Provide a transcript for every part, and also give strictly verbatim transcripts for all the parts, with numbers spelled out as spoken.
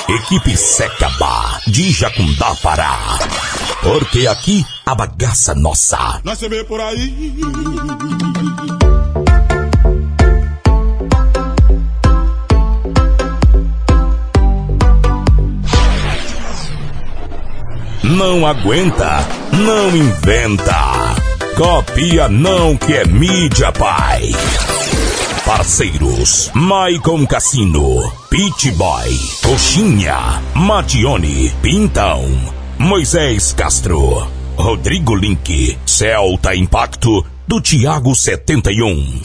Equipe Secaba de Jacundá, Pará. Porque aqui a bagaça é nossa. Nós se vê por aí. Não aguenta, não inventa. Copia não que é mídia, pai. Parceiros: Maicon Cassino, Pit Boy, Coxinha, Matione, Pintão, Moisés Castro, Rodrigo Link, Celta Impacto, do Thiago setenta e um.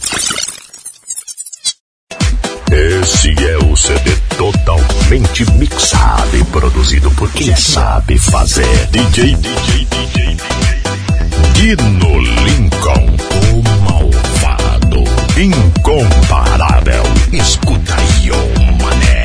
Esse é o C D totalmente mixado e produzido por quem sabe fazer. D J, D J, D J, D J. Dino Lincoln, o malvado, incomparável. Escuta aí, ô mané.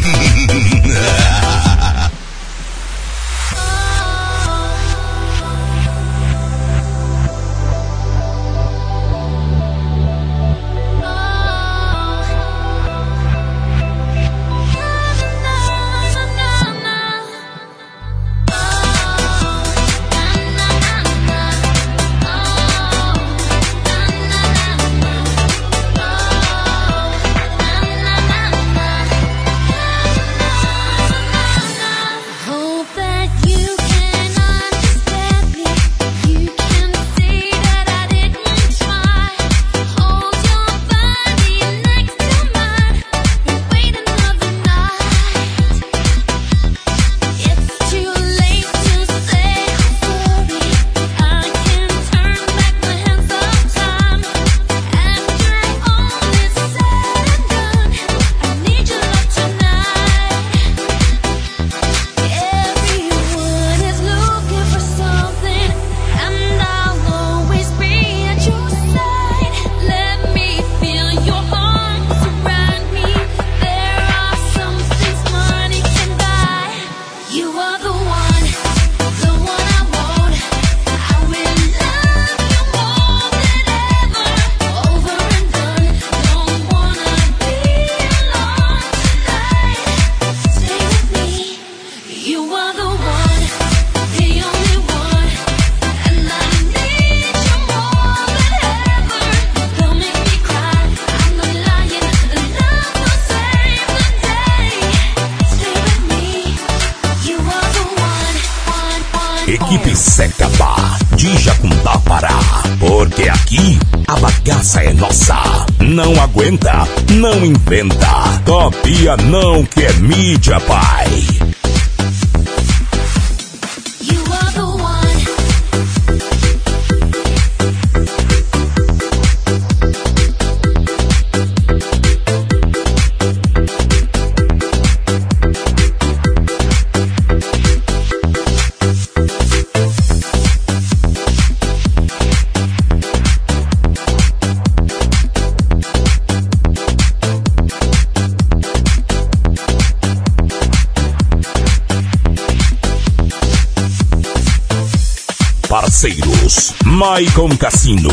Equipe Secaba de Jacundá, Pará. Porque aqui a bagaça é nossa. Não aguenta, não inventa. Copia não que é mídia, pai. Parceiros: Maicon Cassino,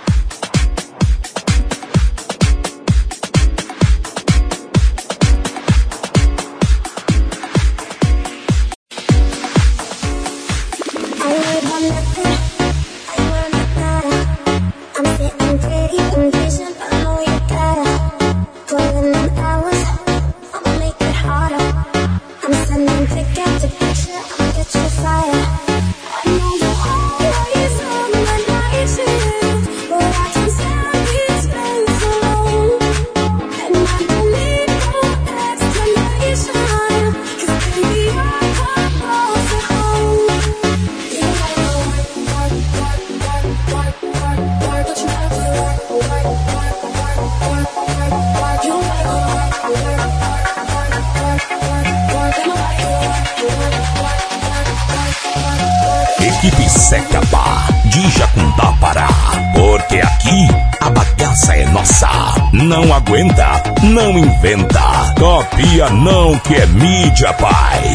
Equipe Secaba de Jacundá, Pará. Porque aqui a bagaça é nossa. Não aguenta, não inventa. Copia não que é mídia, pai.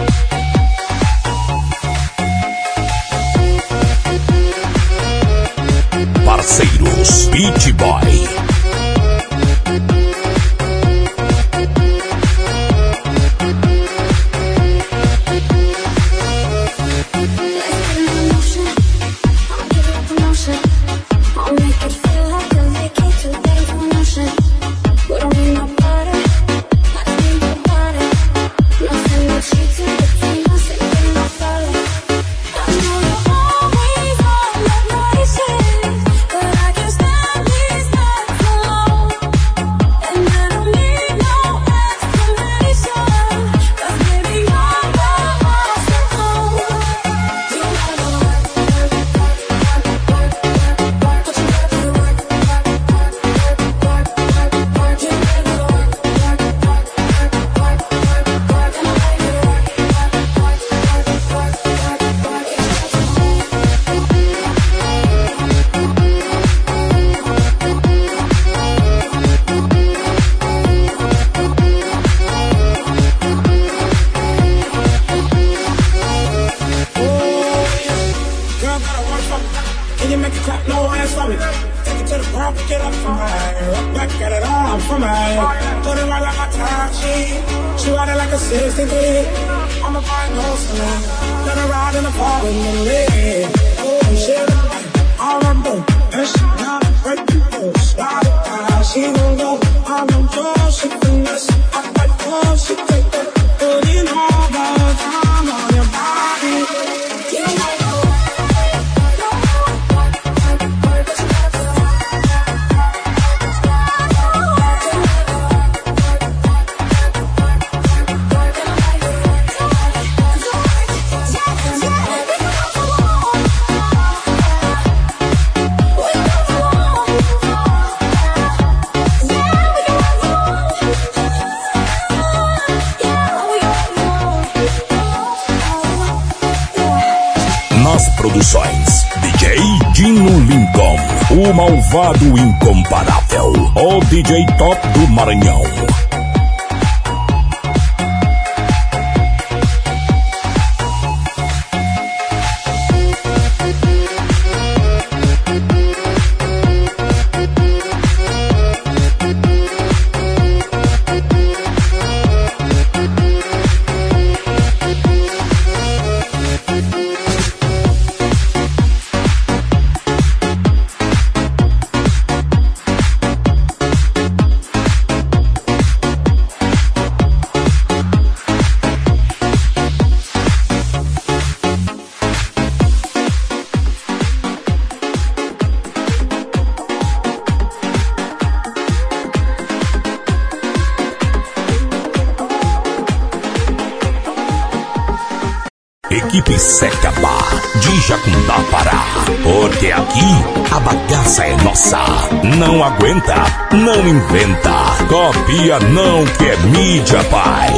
Parceiros: Pit Boy, it up for me, back get it all for me. Put it right like my time sheet. She ride it like a sixty-three. I'm a fine ghost for me. Let her ride in the car with me. Oh shit, I'm a boat. And she got a break the rules. Ride it down, she gon' go. I'm a pro, she finesse. I'm like, oh, she take that. Putting all the time on your body. Produções D J Dino Lincoln, o malvado incomparável, o D J top do Maranhão. Equipe Secapá, de Jacundá, Pará. Porque aqui a bagaça é nossa. Não aguenta, não inventa. Copia não que é mídia, pai.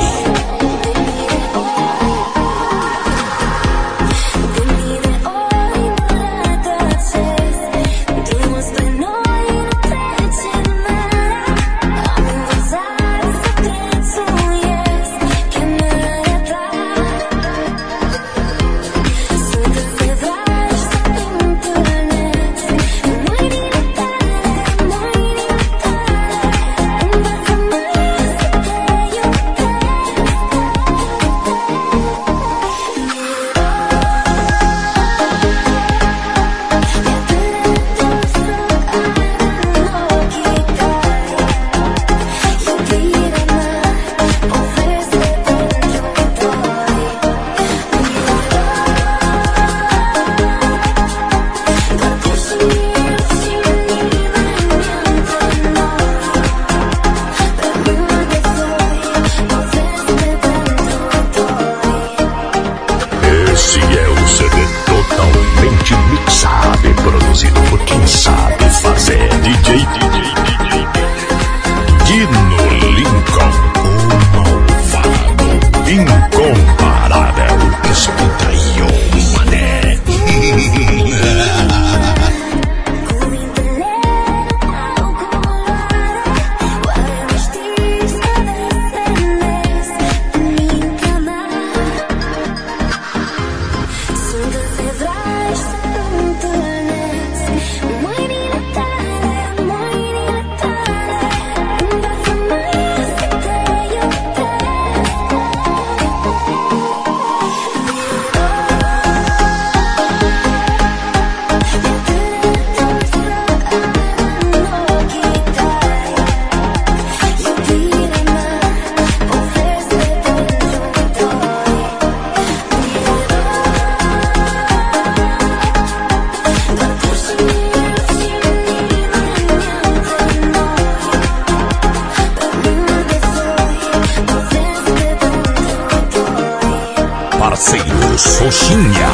Parceiro Xoxinha.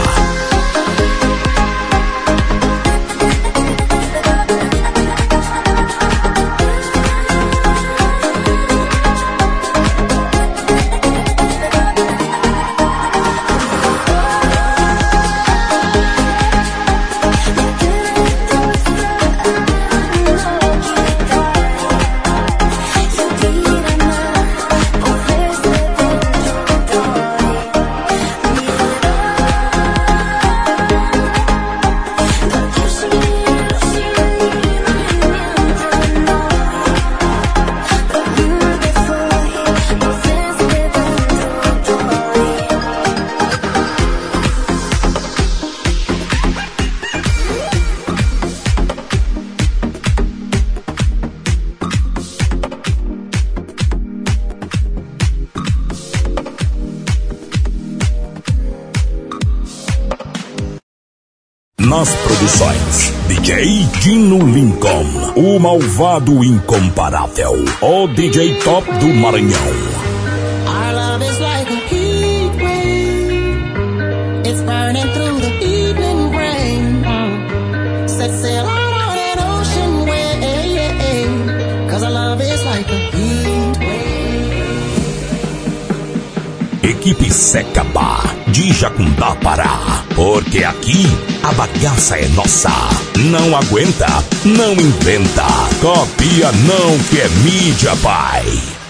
nas produções. D J Dino Lincoln, o malvado incomparável, o D J top do Maranhão. Our love is like a heat wave. It's burning through the evening rain. Mm. Set sail out on an ocean wave. Cause our love is like a heat wave. Equipe Secapá, de Jacundá, Pará. Porque aqui a bagaça é nossa. Não aguenta, não inventa. Copia não que é mídia, pai.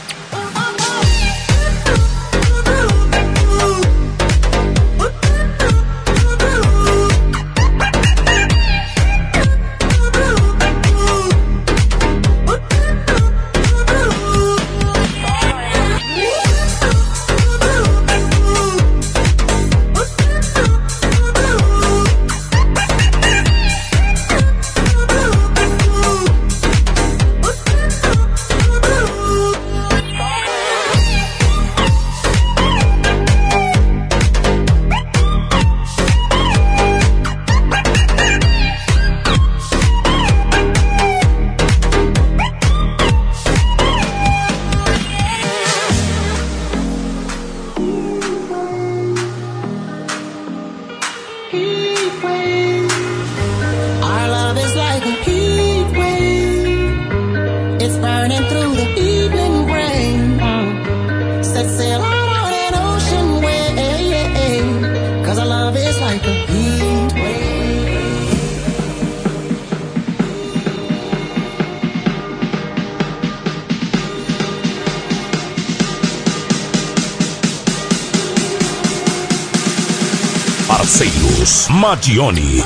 Parceiros Madione.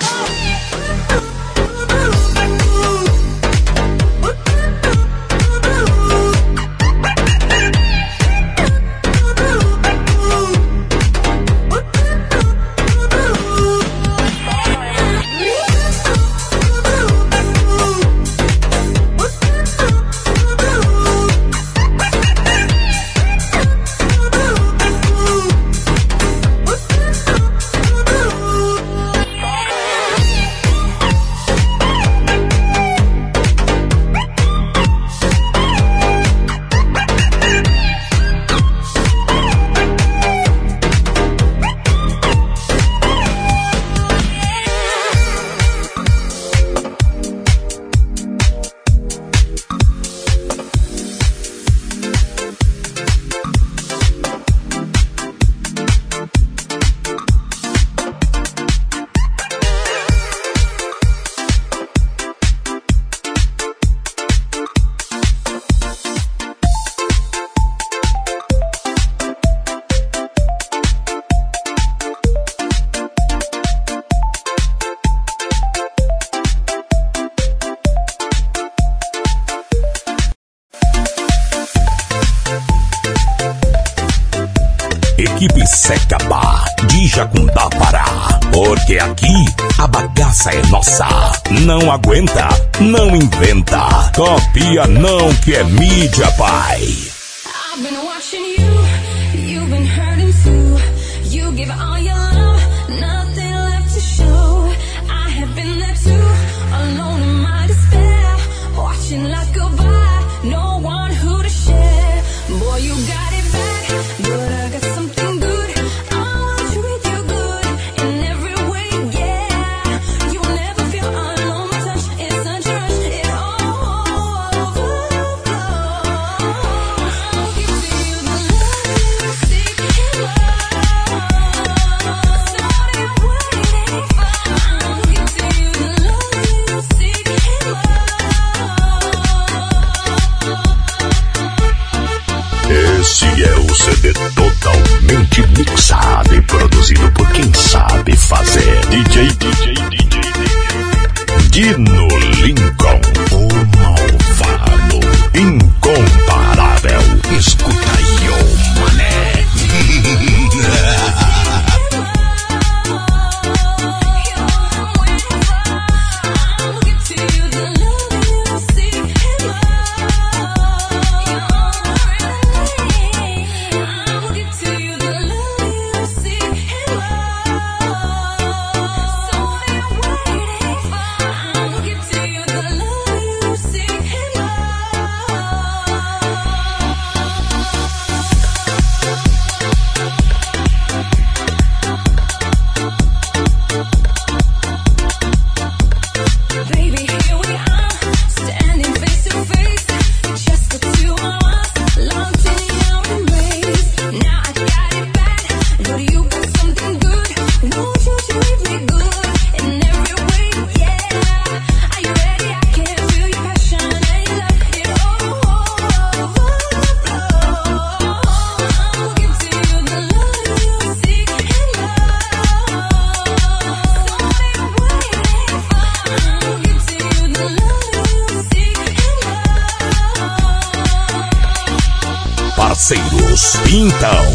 Equipe Secapá, de Jacundá, Pará. Porque aqui a bagaça é nossa. Não aguenta, não inventa. Copia não que é mídia, pai. I've been watching you, you've been hurting too. You give all your love, nothing left to show. I have been there too, alone in my despair. Watching life go by, no one who to share. Boy, you got it back, but I got something good. I wanna treat you good in every way, yeah. You will never feel alone, my touch is such a rush. It all overflows. I'll give to you the love you seek and love. That's all I'm waiting for. I'll give to you the love you seek and love. Esse é o C D totalmente mixado e produzido por quem sabe fazer. D J, D J, D J, Dino Lincoln, o malvado, incomparável. Escuta aí, ô mané. So Parceiros, Pintão.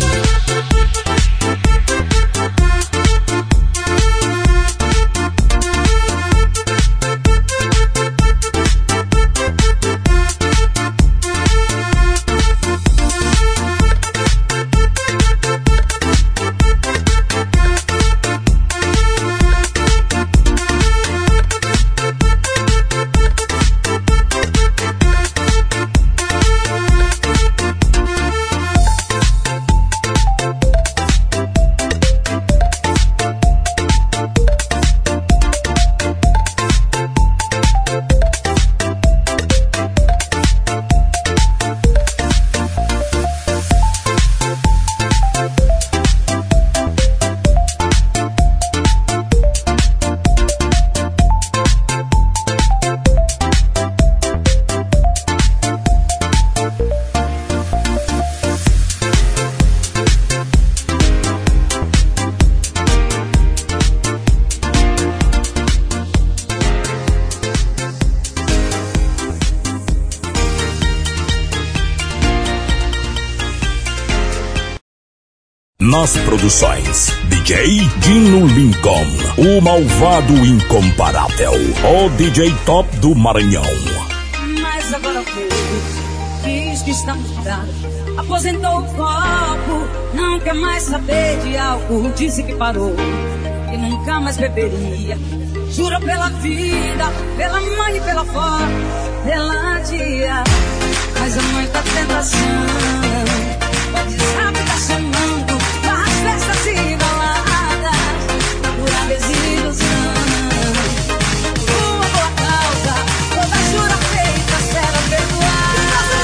Nas produções, D J Dino Lincoln, o malvado incomparável, o D J top do Maranhão. Mas agora foi, diz que está mudado, aposentou o copo, não quer mais saber de álcool, disse que parou e nunca mais beberia. Jura pela vida, pela mãe e pela avó, pela tia, mas é muita tentação. Pode saber tá chamando as festas e baladas, pura desilusão. Uma boa causa, toda jura feita será perdoada.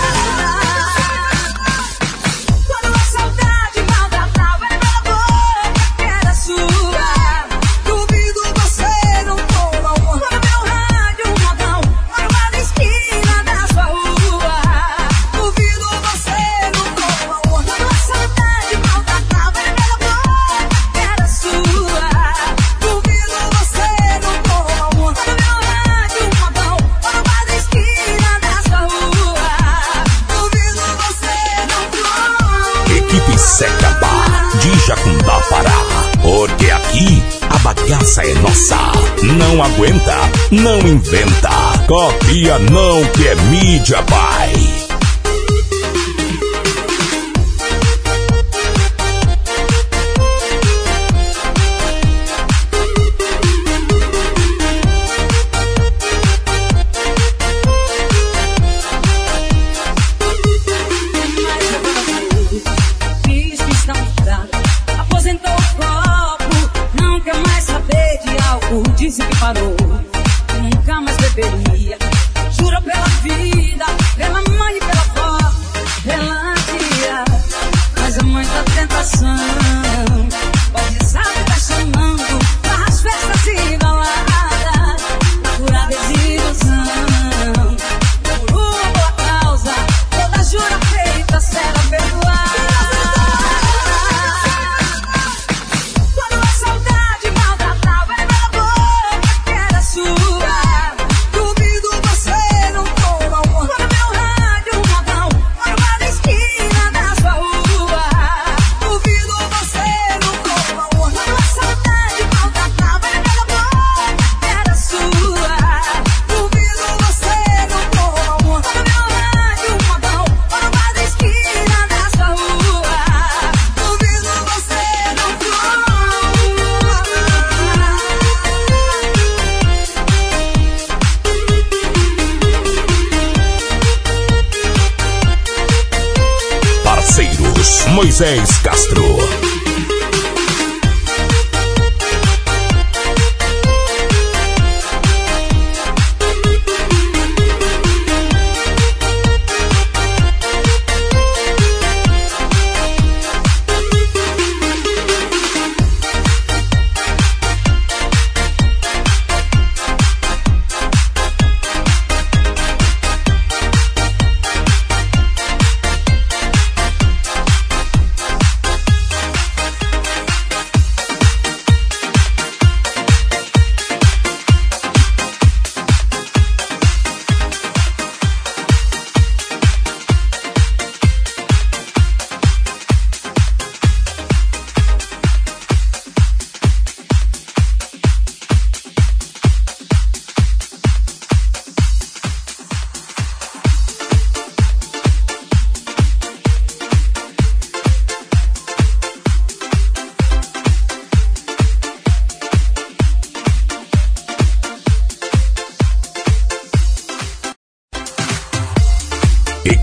Quando a saudade maltratava pela boca que era sua, duvido você não toma um. Quando meu rádio modão mora na esquina da sua rua, duvido você não toma um. Quando a saudade maltratava pela boca que era sua, duvido você não toma um. Quando meu rádio modão mora na esquina da sua rua, duvido você não toma um. Equipe Seca Bar de Jacundá, Pará. Porque aqui a bagaça é nossa. Não aguenta, não inventa. Copia não que é mídia, pai. Diz que está mudado, aposentou o copo, não quer mais saber de álcool, disse que parou e nunca mais beberia. Jura pela vida, pela mãe e pela avó, pela tia, mas é muita tentação. Pode saber tá chamando as festas e baladas, pura desilusão. Por uma boa causa, toda jura feita será perdoada. Quando a saudade maltratava pela boca que era sua, duvido você não toma um. Quando meu rádio modão mora na esquina da sua rua, duvido você não toma um. Quando a saudade maltratava pela boca que era sua, duvido você não toma um. Quando meu rádio modão mora na esquina da sua rua, duvido você não toma um. Parceiros, Moisés Castro.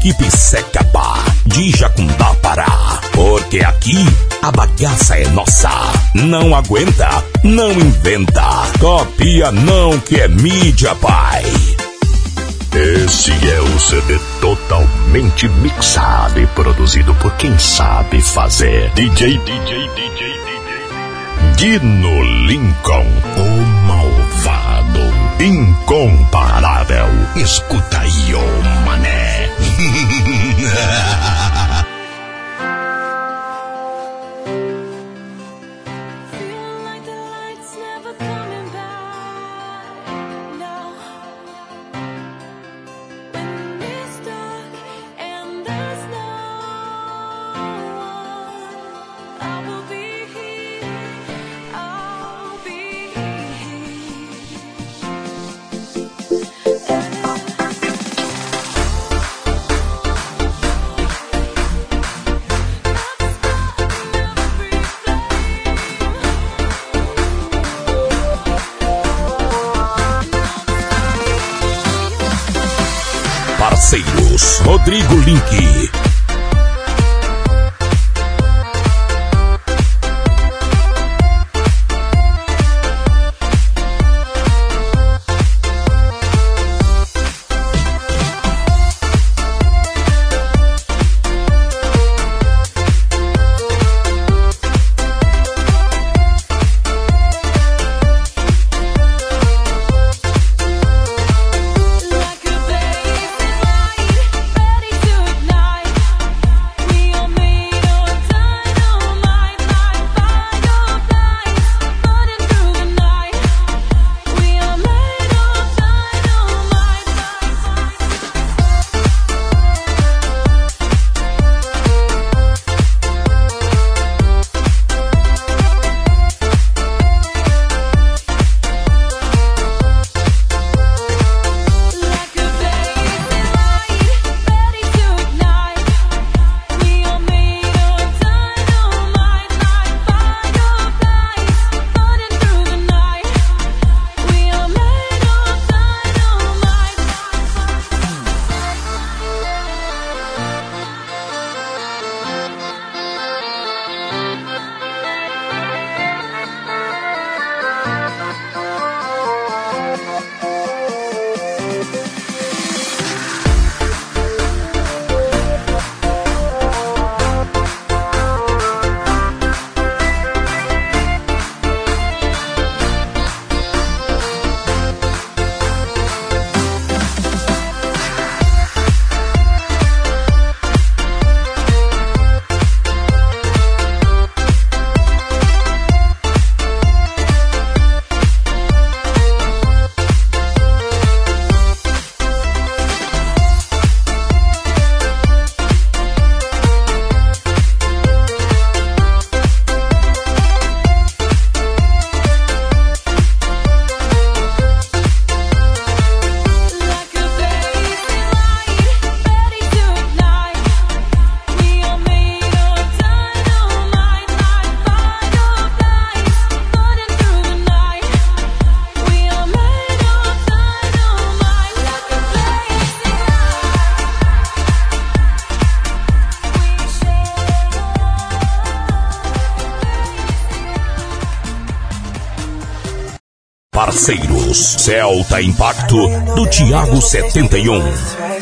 Equipe Secapá, de Jacundá, Pará. Porque aqui a bagaça é nossa. Não aguenta, não inventa. Copia não que é mídia, pai. Esse é o C D totalmente mixado e produzido por quem sabe fazer. D J, D J, D J, D J. Dino Lincoln, o malvado, incomparável. Escuta aí, ô mané. Parceiros, Rodrigo Link. Parceiros, Celta Impacto do Thiago setenta e um.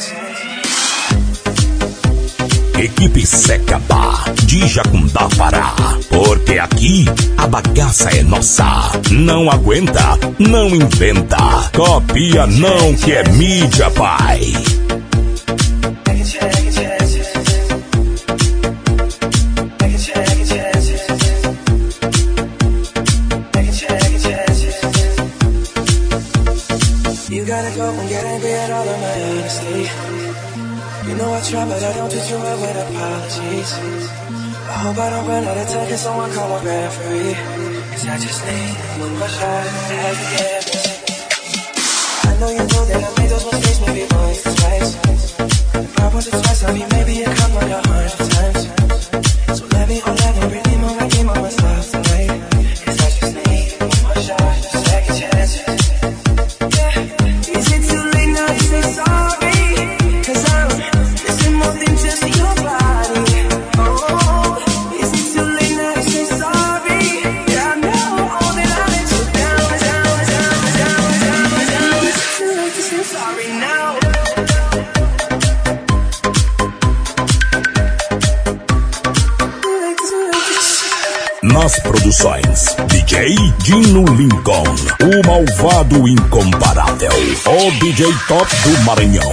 Equipe Secapá, de Jacundá, Pará. Porque aqui a bagaça é nossa. Não aguenta, não inventa. Copia não que é mídia, pai. You gotta go and get angry at all of my honesty. You know I try, but I don't treat you well with apologies. I hope I don't run out of time, can someone call a referee? Cause I just need one more shot at the end. I know you know that I made those mistakes maybe once or twice. If I once or twice, I mean maybe it come like a hundred times. So let me, oh let me redeem my redeem on myself tonight. Cause I just need one more shot, second chance. Yeah, is it too late now to say sorry? Cause I'm missing nas produções. D J Dino Lincoln, o malvado incomparável, o D J top do Maranhão.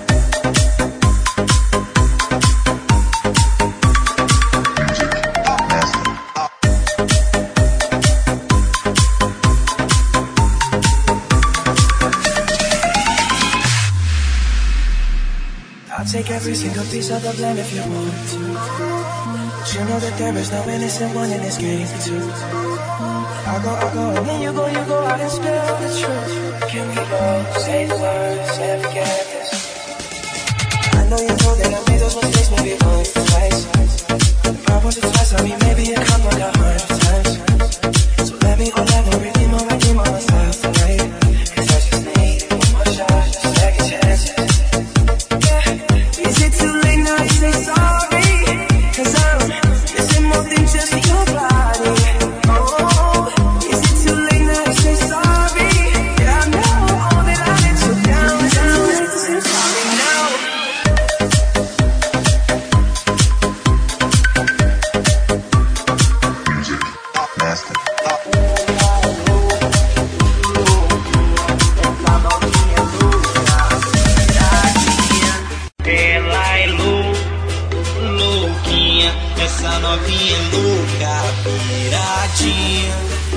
Take every single piece of the blame if you want to. But you know that there is no innocent one in this game too. I go, I go, and then you go, you go out and spill the truth. Can we both say the words and forget this? I know you know that I made those mistakes maybe once or twice. Not once or twice, I mean maybe a couple of hundred times. So let me, oh let me redeem or redeem on myself tonight. Cause I just need one more shot, just second chances. Is it too late now to say sorry? Cause I'm missing more than just your body. Oh, is it too late now to say sorry? Yeah, I know all that I let you down. Is it too late to say sorry now? Music master. Essa novinha louca, viradinha.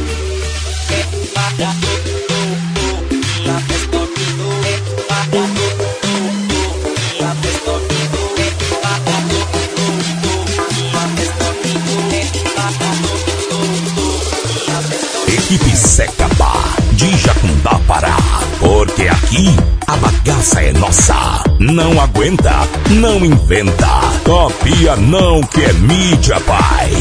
Equipe Secapá, de Jacundá, Pará. Porque aqui a bagaça é nossa. Não aguenta, não inventa. Copia não que é mídia, pai.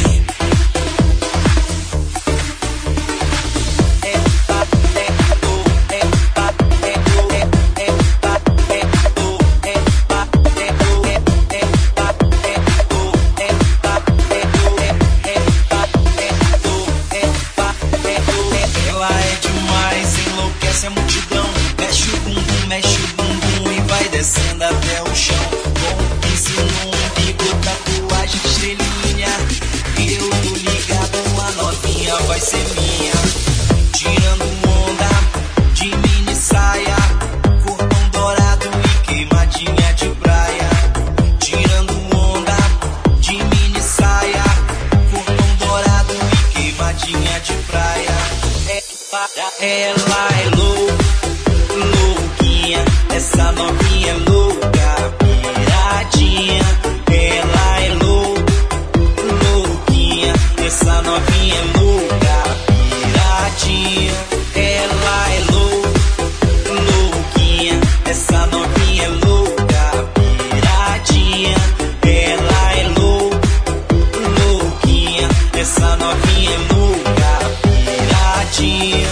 Ela é louca, louquinha, essa novinha é louca, piradinha. Ela é louca, louquinha, essa novinha é louca, piradinha. Ela é louca, louquinha, essa novinha é louca, piradinha. Ela é louca, louquinha, essa novinha é louca, piradinha.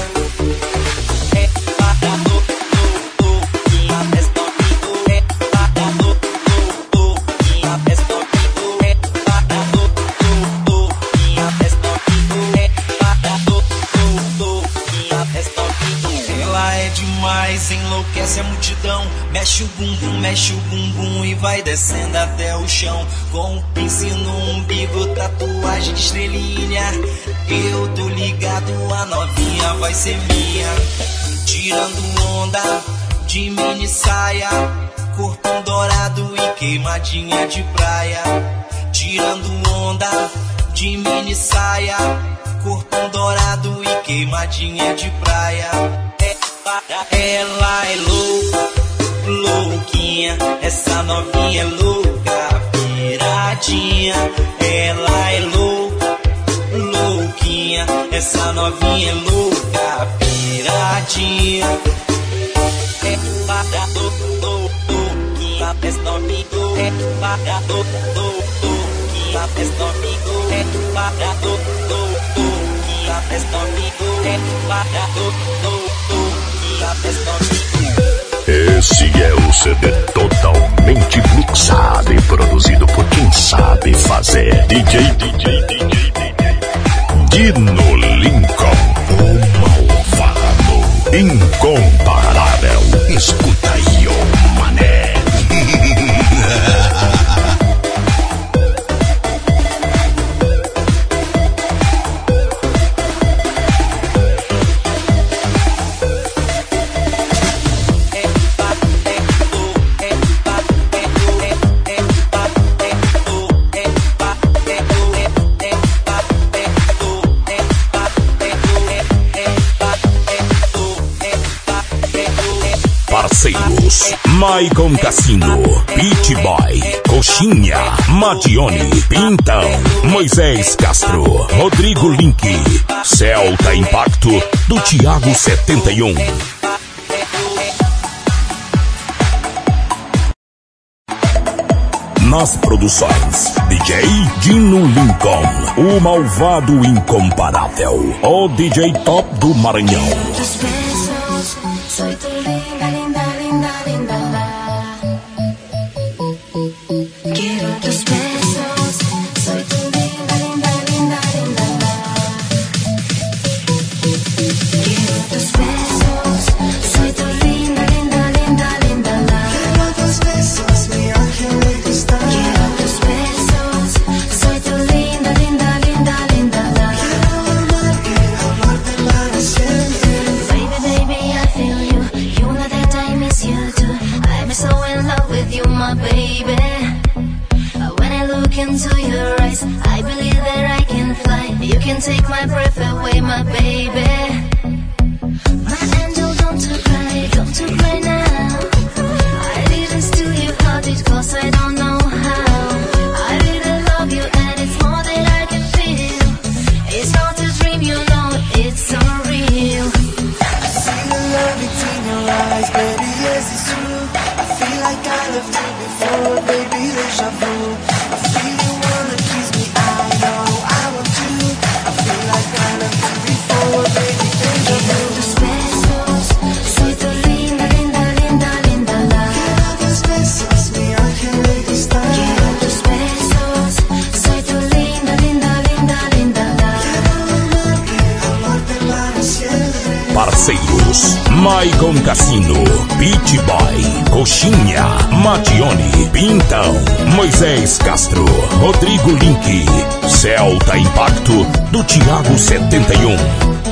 Enlouquece a multidão, mexe o bumbum, mexe o bumbum e vai descendo até o chão. Com o pince no umbigo, tatuagem de estrelinha. Eu tô ligado, a novinha vai ser minha. Tirando onda de mini saia, corpão dourado e queimadinha de praia. Tirando onda de mini saia, corpão dourado e queimadinha de praia. Ela é louca, louquinha, essa novinha é louca, piradinha. Ela é louca, louquinha, essa novinha é louca, piradinha. Ela é louquinha, essa novinha é louca, louquinha, essa novinha é louca, essa novinha é louca. Esse é o C D totalmente mixado e produzido por quem sabe fazer. D J, D J, D J, D J Dino Lincoln, o malvado incomparável. Escuta aí, ô mané. parceiros: Maicon Cassino, Beach Boy, Coxinha, Madione, Pintão, Moisés Castro, Rodrigo Link, Celta Impacto, do Thiago setenta e um. Nas produções, D J Dino Lincoln, o malvado incomparável, o D J top do Maranhão. Soy tu linda, linda, linda, linda, la. Quiero tus besos. Soy tu linda, linda, linda, linda, la. Quiero tus besos. Soy tu linda, linda, linda, linda, la. Quiero tus besos, mi ángel de cristal. Quiero tus besos. Soy tu linda, linda, linda, linda, la. Quiero amarte, amarte para siempre. Baby, baby, I feel you. You know that I miss you too. I'm so in love with you, my baby. When I look into your eyes, I believe that I can fly. You can take my breath away, my baby. My angel, don't you cry, don't you cry now. I didn't steal your heart, it cause I don't know how. I really love you and it's more than I can feel. It's not a dream, you know, it's so real. See the love between your eyes, baby, yes it's true. I feel like I loved you before, baby, deja vu. I feel you wanna kiss me, I know I want to. I feel like I loved you before, baby, deja vu. Tus besos, soy tu linda, linda, linda, linda, la. Quiero tus besos, mi ángel de cristal. Quiero tus besos, soy tu linda, linda, linda, linda, la. Amarte, amarte para siempre. Parceiros: Maicon Cassino, Beach Boy, Coxinha, Madione, Pintão, Moisés Castro, Rodrigo Link, Celta Impacto, do Thiago setenta e um.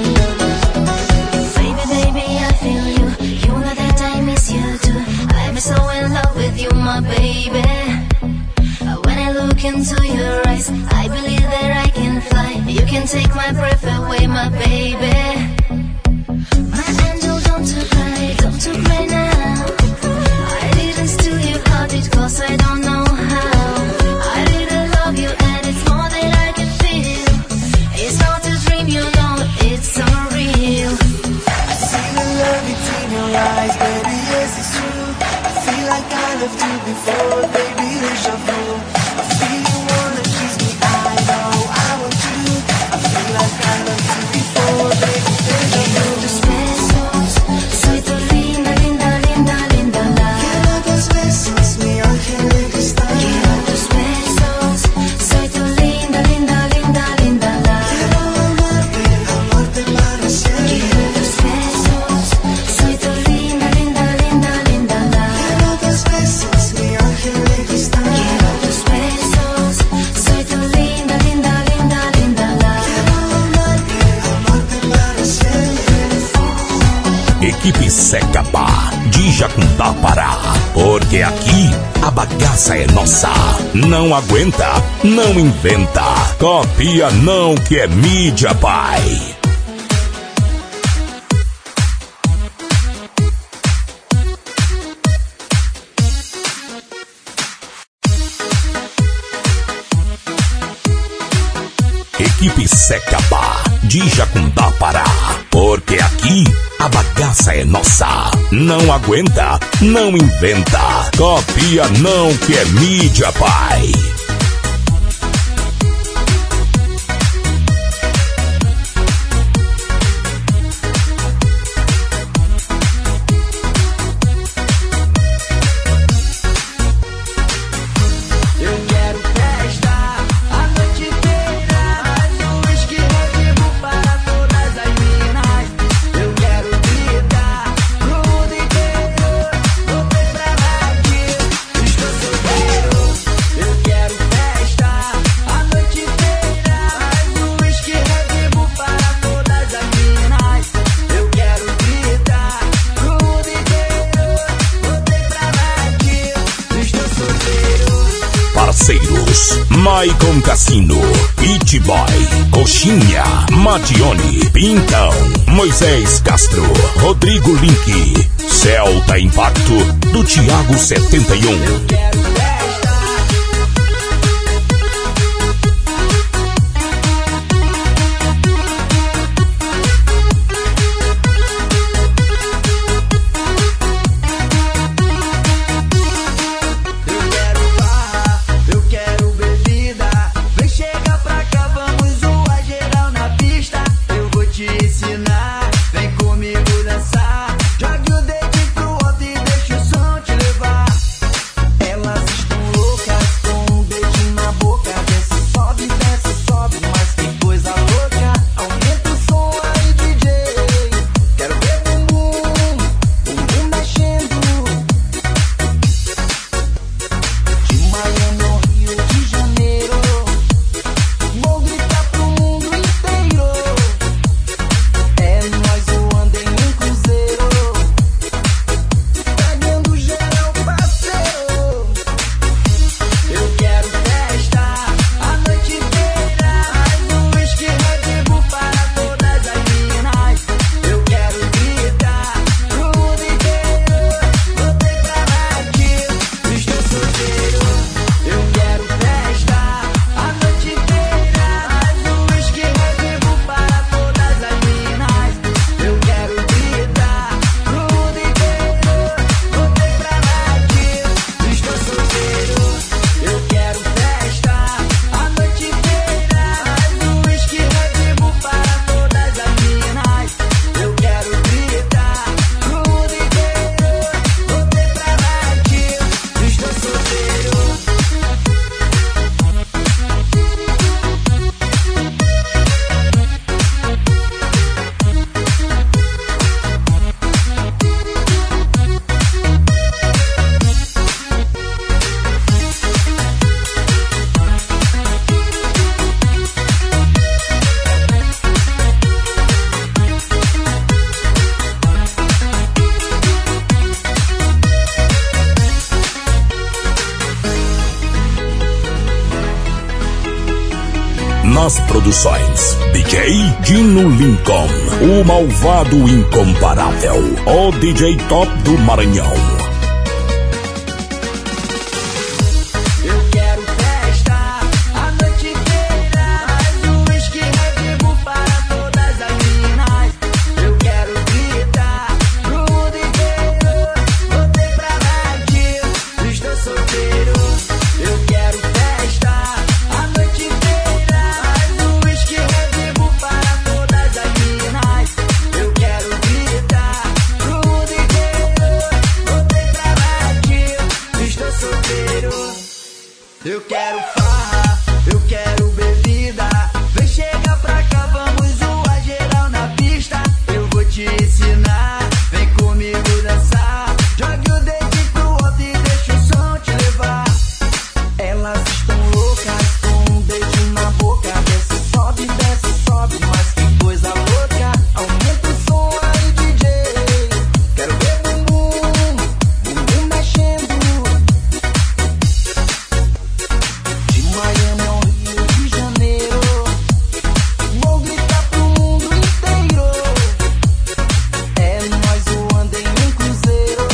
Baby, baby, I feel you. You know that I miss you too. I'm so in love with you, my baby. When I look into your eyes, I believe that I can fly. You can take my breath away, my baby. My angel, don't you cry, don't you cry now. I didn't steal your heart, it cause I don't know how. I really love you and it's more than I can feel. It's not a dream, you know, it's so real. See the love between your eyes, baby, yes it's true. I feel like I loved you before, baby, deja vu. I feel you wanna kiss me, I know I want to. I feel like I loved you before, baby, deja vu. Tus besos, soy tu linda, linda, linda, linda, la. Quiero tus besos, mi ángel de cristal. Quiero tus besos, soy tu linda, linda, linda, linda, la. Quiero amarte, amarte para siempre. Quiero tus besos, soy tu linda, linda, linda, linda, la. Quiero tus besos, mi ángel de cristal. Quiero tus besos, soy tu linda, linda, linda, linda, la. Quiero amarte, amarte para siempre. Equipe Secapá, de Jacundá, Pará. Porque aqui a bagaça é nossa. Não aguenta, não inventa. Copia não que é mídia, pai. Equipe Secapá, de Jacundá, Pará. Porque aqui a bagaça é nossa. Não aguenta, não inventa. Copia não que é mídia, pai. Eu quero festa a noite inteira, mais um whisky revivo para todas as minas. Eu quero gritar pro mundo inteiro, voltei pra aqui, estou solteiro. Eu quero Maicon Cassino, Pit Boy, Coxinha, Matione, Pintão, Moisés Castro, Rodrigo Link, Celta Impacto, do Thiago setenta e um. Nas produções, D J Dino Lincoln, o malvado incomparável, o D J top do Maranhão. Eu quero farra, eu quero bebida. Vem chegar pra cá, vamos zoar geral na pista. Eu vou te ensinar, vem comigo dançar. Jogue o dedinho pro alto e deixa o som te levar. Elas estão loucas com um beijo na boca. Desce, sobe, desce, sobe, mas que coisa louca. Aumenta o som aí, D J. Quero ver bumbum, bumbum mexendo. Miami ao Rio de Janeiro, vou gritar pro mundo inteiro. É nós voando em um cruzeiro,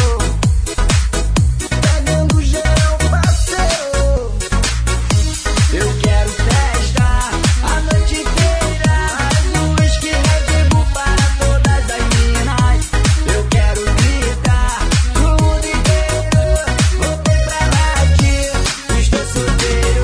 pegando geral, parceiro. Eu quero festa a noite inteira, mais uísque, Red Bull para todas as minas. Eu quero gritar pro mundo inteiro, voltei pra latir, estou solteiro.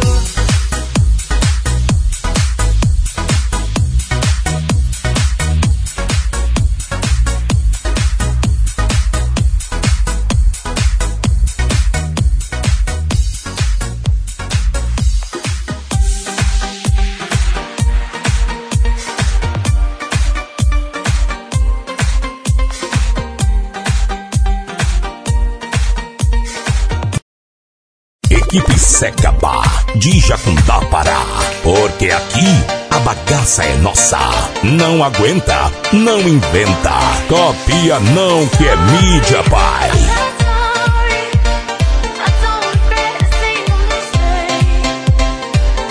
Equipe Secapá, de Jacundá, Pará. Porque aqui a bagaça é nossa. Não aguenta, não inventa. Copia não que é mídia, pai. I'm sorry, I don't regret a single mistake.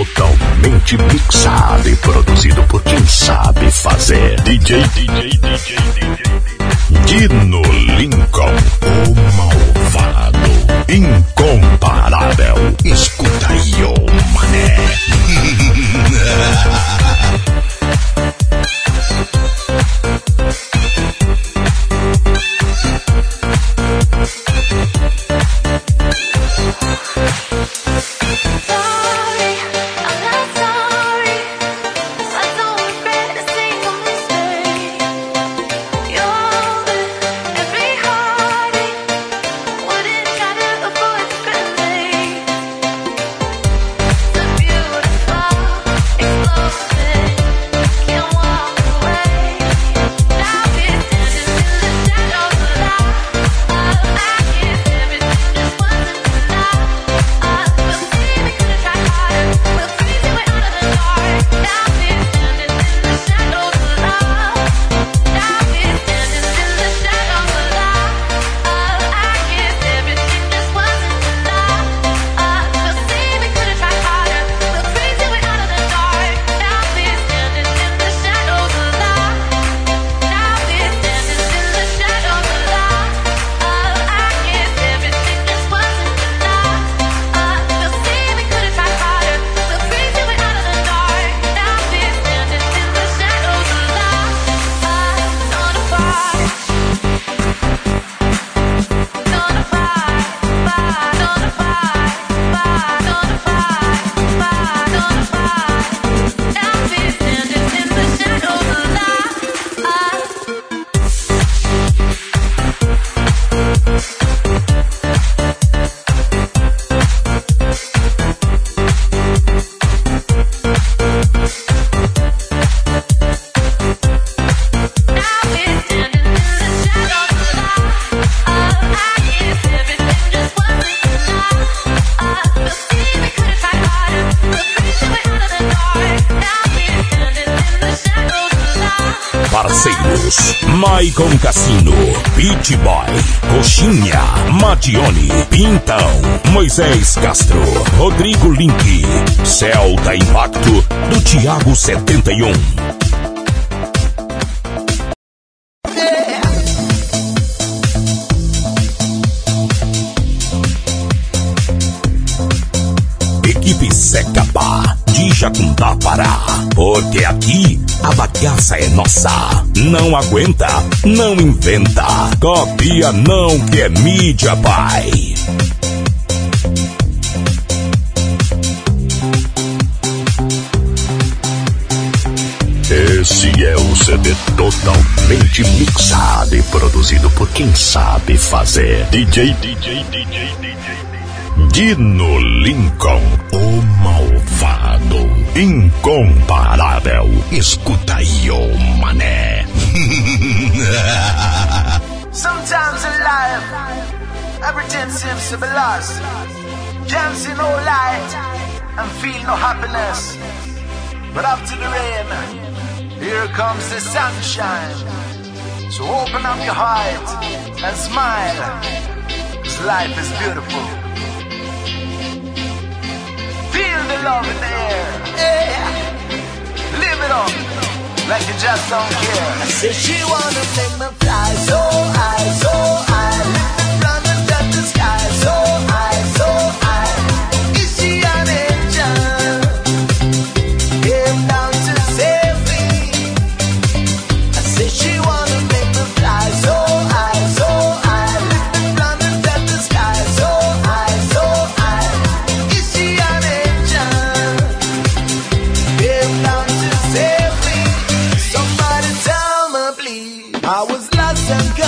totalmente mixado e produzido por quem sabe fazer. D J, D J, D J, D J. Dino Lincoln, o malvado, incomparável. Escuta aí, ô mané. Parceiros: Maicon Cassino, Beat Boy, Coxinha, Madione, Pintão, Moisés Castro, Rodrigo Link, Celta Impacto, do Thiago setenta e um. Equipe Secapá, de Jacundá, Pará. Porque aqui a bagaça é nossa. Não aguenta, não inventa. Copia não, que é mídia, pai. Esse é o C D totalmente mixado e produzido por quem sabe fazer. D J, D J, D J, D J. Dino Lincoln, o malvado, incomparável. Escuta aí, ô mané. Sometimes in life, everything seems to be lost. Can't see no light and feel no happiness. But after the rain, here comes the sunshine. So open up your heart and smile, 'cause life is beautiful. Feel the love in the air. Yeah. Live it up like you just don't care. I said she wanna make me fly so high, so high, run under the sky, so high, so high. Is she an angel? Came down to save me. I said she wanna make me fly so high, so high, run under the sky, so high, so high. Is she an angel? Came down to save me. Somebody tell me, please. I was lost and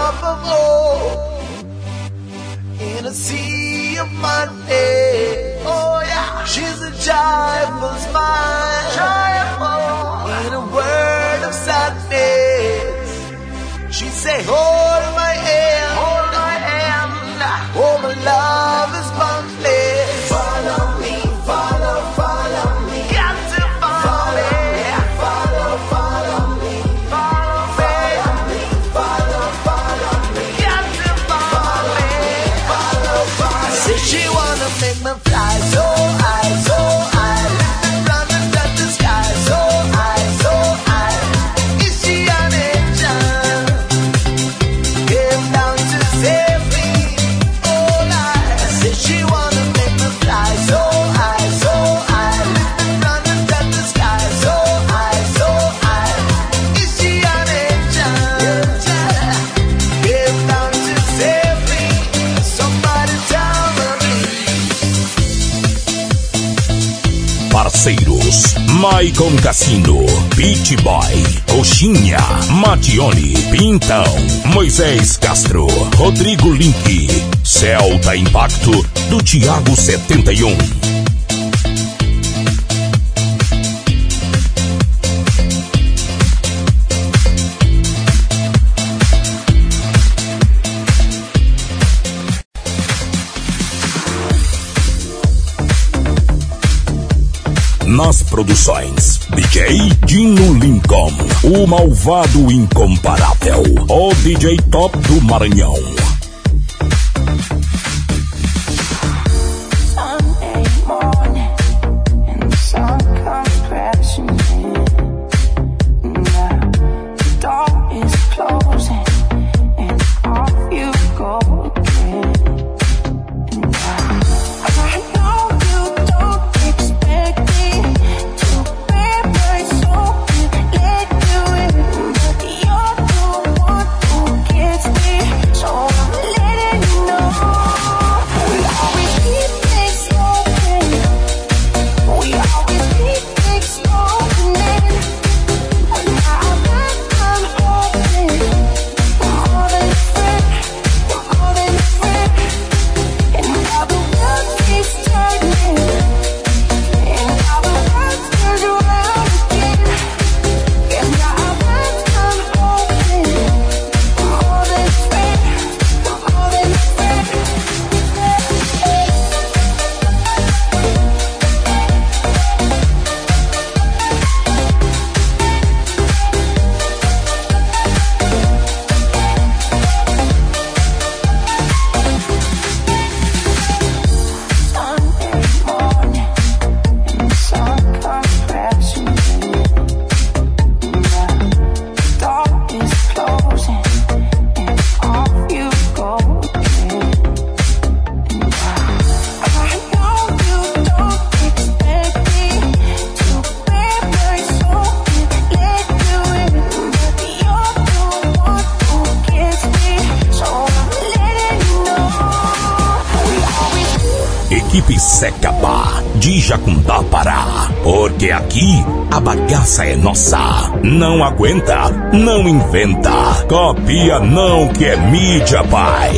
drop of oil in a sea of money. Oh yeah, she's a joyful smile, joyful in a word of sadness. She say, hold my hand, hold my hand. Oh, my love is boundless. Follow me, follow, follow me. Got to follow me, follow, follow me. Follow me, follow, follow me. Got to follow me, follow, follow me. Say she wanna make me fly so high, so high. Run and touch the sky so high, so high. Is she an angel? Came down to save me. Oh, I say she wanna make me fly so high, so high. Run and touch the sky so high, so high. Is she an angel? Came down to save me. Somebody tell me. Parceiros: Maicon Cassino, Beach Boy, Coxinha, Matione, Pintão, Moisés Castro, Rodrigo Link, Celta Impacto, do Thiago setenta e um. Nas produções, D J Dino Lincoln, o malvado incomparável, o D J top do Maranhão. Sunday morning and the sun comes crashing in. Now the door is closing and off you go again. Now I know you don't expect me to bear my soul and let you in, but you're the one who gets me, so I'm letting you know. We always keep things open. We always keep things open. And now that I'm open, I'm more than a friend, I'm more than a friend. And now the world keeps turning, and now the world turns around again. And now that I'm open, I'm more than a friend, I'm more than a friend. Sunday morning and the sun comes crashing in. Now the door is closing and off you go again. I know you don't expect me to bear my soul and let you in, but you're the one who gets me, so I'm letting you know. We always Equipe Secapá, de Jacundá, Pará. Porque aqui a bagaça é nossa. Não aguenta, não inventa. Copia não que é mídia, pai.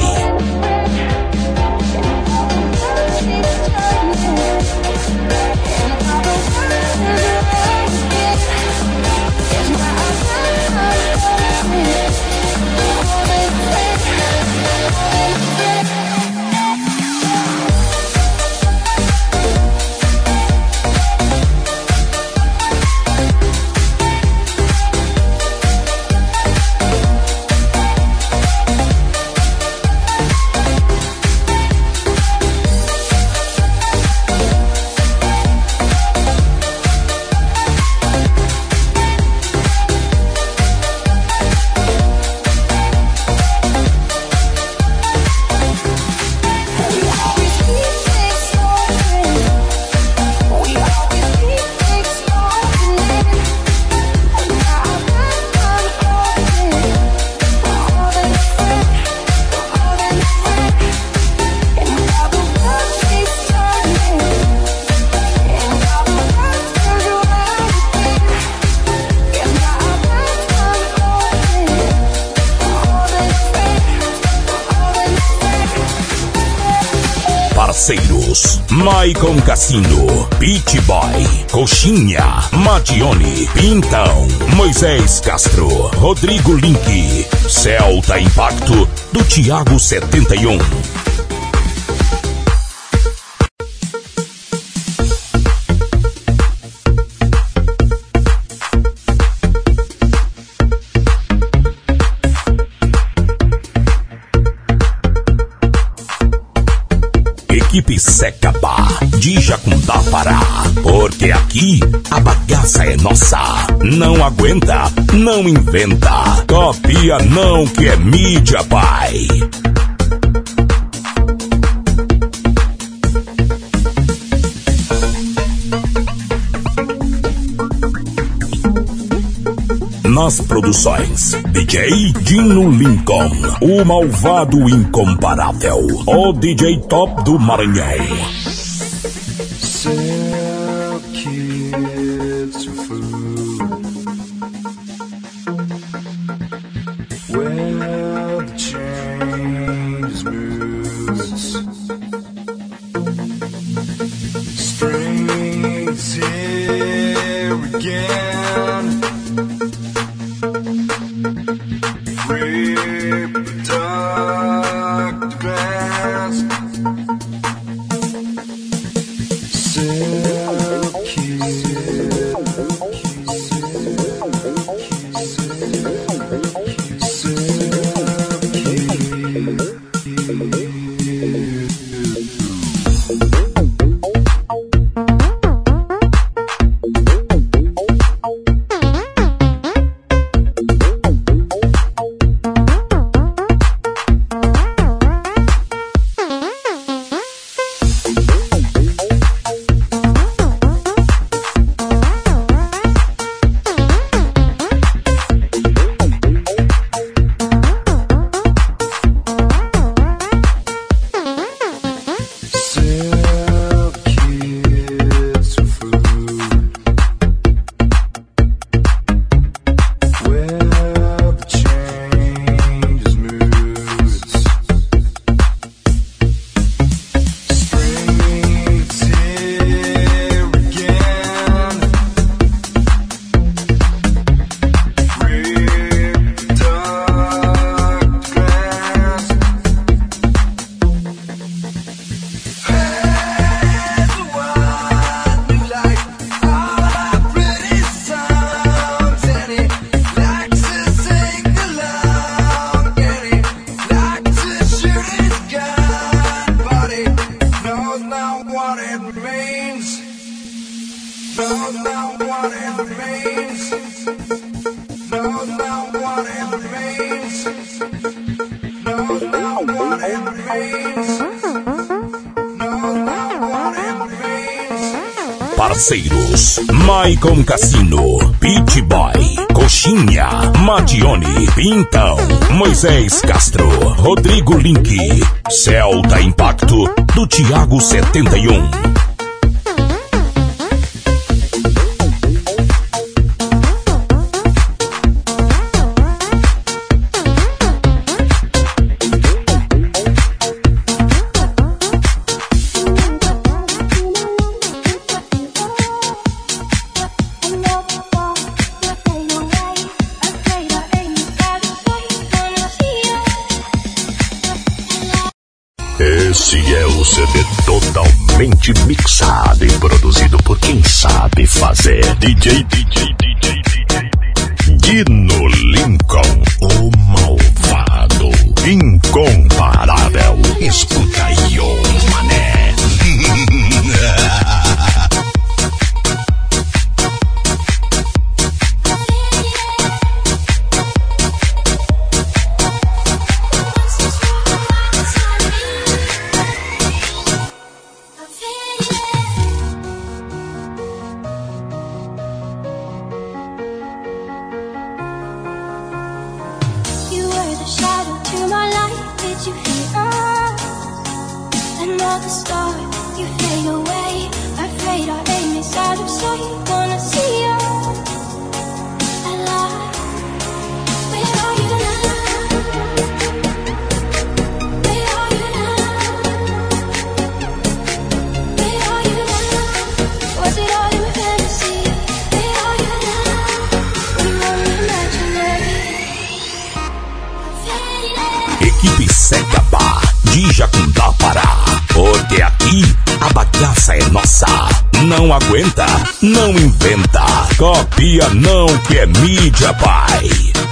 Parceiros: Maicon Cassino, Beach Boy, Coxinha, Madione, Pintão, Moisés Castro, Rodrigo Link, Celta Impacto, do Thiago setenta e um. Equipe Secapá, de Jacundá, Pará. Porque aqui a bagaça é nossa. Não aguenta, não inventa. Copia não que é mídia, pai. Nas produções, D J Dino Lincoln, o malvado incomparável, o D J top do Maranhão. Sell kids for food. Well, the change moves. Spring's here again. Reproductive glass. Sell Parceiros: Maicon Cassino, Beach Boy, Coxinha, Madione, Pintão, Moisés Castro, Rodrigo Link, Celta Impacto, do Thiago setenta e um. Esse é o C D totalmente mixado e produzido por quem sabe fazer. D J, D J, D J, D J. Dino Lincoln, o malvado, incomparável. Escuta aí, ô mané. Equipe Secapá, de Jacundá, Pará. Porque aqui a bagaça é nossa. Não aguenta, não inventa. Copia não que é mídia, pai.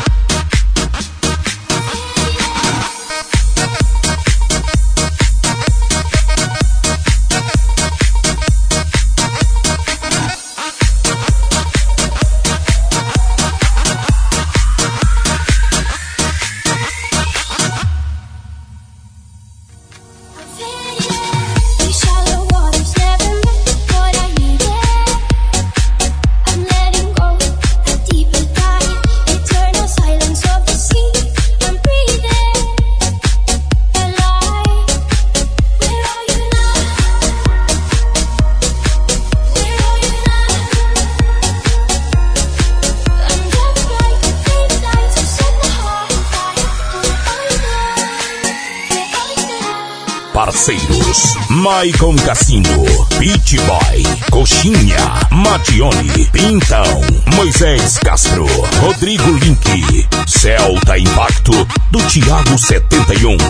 Parceiros: Maicon Cassino, Beach Boy, Coxinha, Matione, Pintão, Moisés Castro, Rodrigo Link, Celta Impacto, do Thiago setenta e um.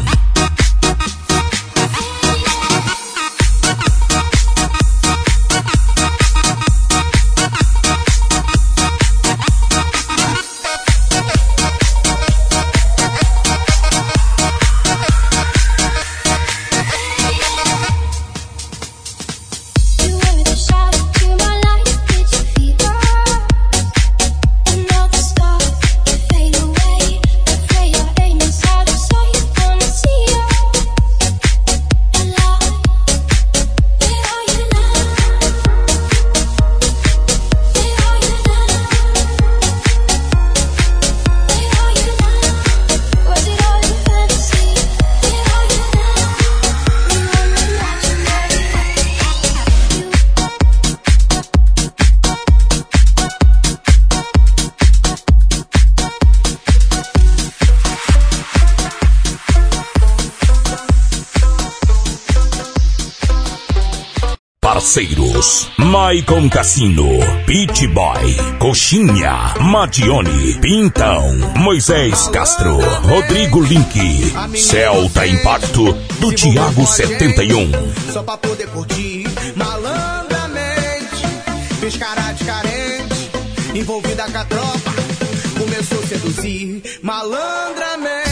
Parceiros: Maicon Cassino, Beach Boy, Coxinha, Matione, Pintão, Moisés Castro, Rodrigo Link, Celta Impacto, do Thiago setenta e um. Só pra poder curtir malandramente. Fiz cara de carente, envolvida com a tropa. Começou a seduzir malandramente.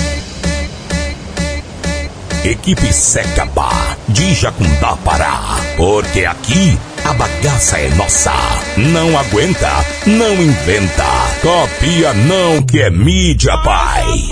Equipe Secapá, de Jacundá, Pará. Porque aqui a bagaça é nossa. Não aguenta, não inventa. Copia não que é mídia, pai.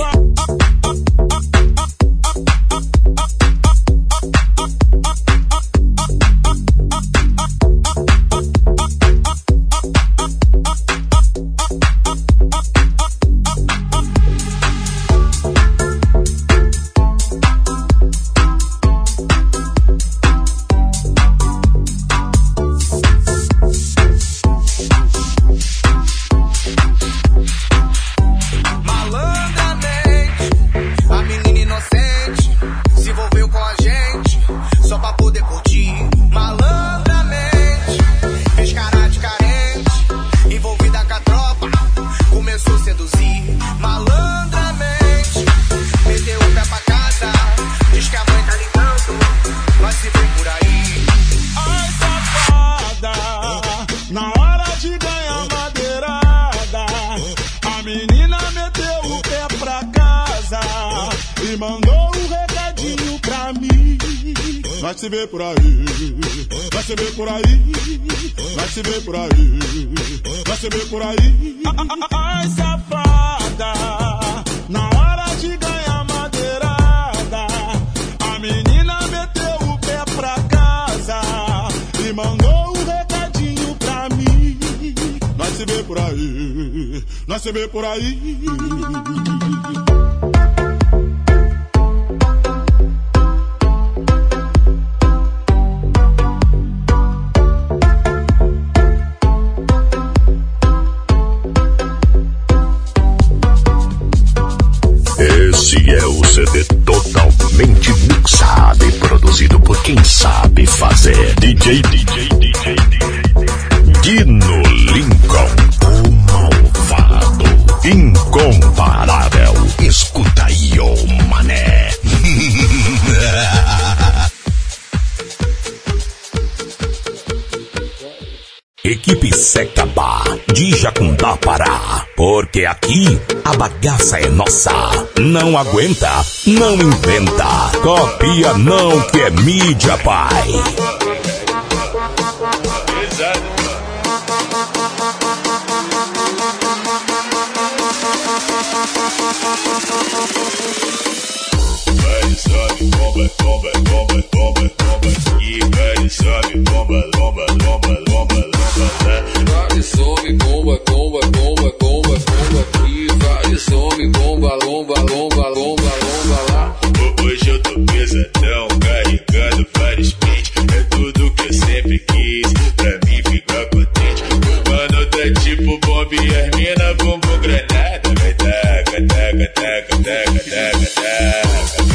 Vai se ver por aí, vai se ver por aí, vai se ver por aí, vai se ver por aí. Ai, safada, na hora de ganhar madeirada, a menina meteu o pé pra casa e mandou um recadinho pra mim. Vai se ver por aí, vai se ver por aí. Esse é o C D totalmente mixado e produzido por quem sabe fazer. D J, D J, D J, Dino Lincoln, o malvado, incomparável. Escuta aí, ô mano. Secaba, de Jacundá, Pará. Porque aqui a bagaça é nossa. Não aguenta, não inventa. Copia não que é mídia, pai. Vai, sobe, bomba, bomba, bomba, bomba, bomba. E vai, sobe, bomba, bomba, bomba, bomba, bomba. Vai, sobe, bomba, bomba, bomba, bomba, bomba. E vai, sobe, bomba, lomba, lomba, lomba, lomba lá. Hoje eu tô pesadão, carregando vários pentes. É tudo que eu sempre quis, pra mim ficar contente. O mano tá tipo bomba e as mina bumbum granada. Vai taca, taca, taca, taca, taca, taca.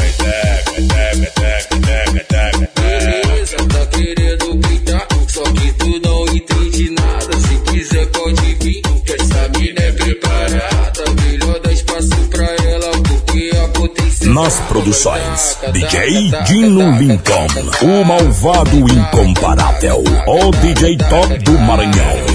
Querendo brincar, só que tu não entende nada. Se quiser pode vir, que essa mina é preparada. Melhor dar espaço pra ela, porque a potência. Nas produções, D J Dino Lincoln, o malvado incomparável, o D J top do Maranhão.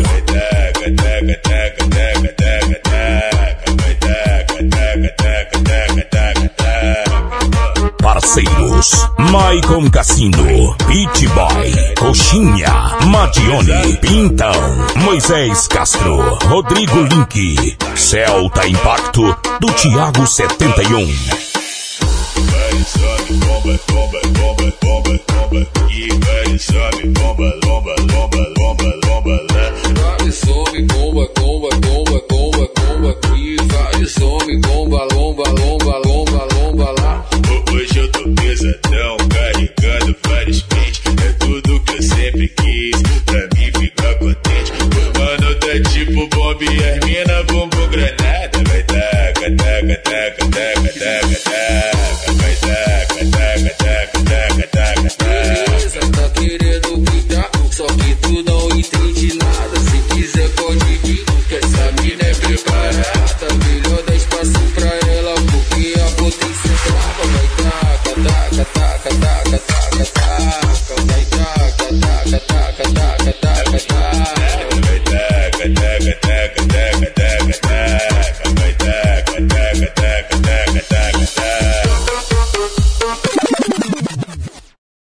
Parceiros, Maicon Cassino, Pit Boy, Coxinha, Madione, Pintão, Moisés Castro, Rodrigo Link, Celta Impacto, do Thiago setenta e um. Vai, sobe, bomba, bomba, bomba, bomba, bomba. E vai, sobe, bomba, lomba, lomba, lomba, lomba lá. Vai, sobe, bomba, bomba, bomba, bomba, bomba. E vai, sobe, bomba, lomba, lomba, lomba, lomba lá. Hoje eu tô pesadão, carregando vários pentes. É tudo que eu sempre quis, pra mim ficar contente. O mano tá tipo bomba e as mina bumbum granada. Vai taca, taca, taca, taca, taca, taca. Vai taca, taca, taca, taca, taca, taca. Tá querendo brincar, só que tu não entende nada. Se quiser pode vir, que essa mina é preparada. Melhor dar espaço pra ela, porque a potência trava. Vai taca, taca, taca, taca, taca, taca. Vai taca, taca, taca, taca, taca, taca. Vai taca, taca, taca, taca, taca, taca. Vai taca, taca, taca, taca, taca, taca.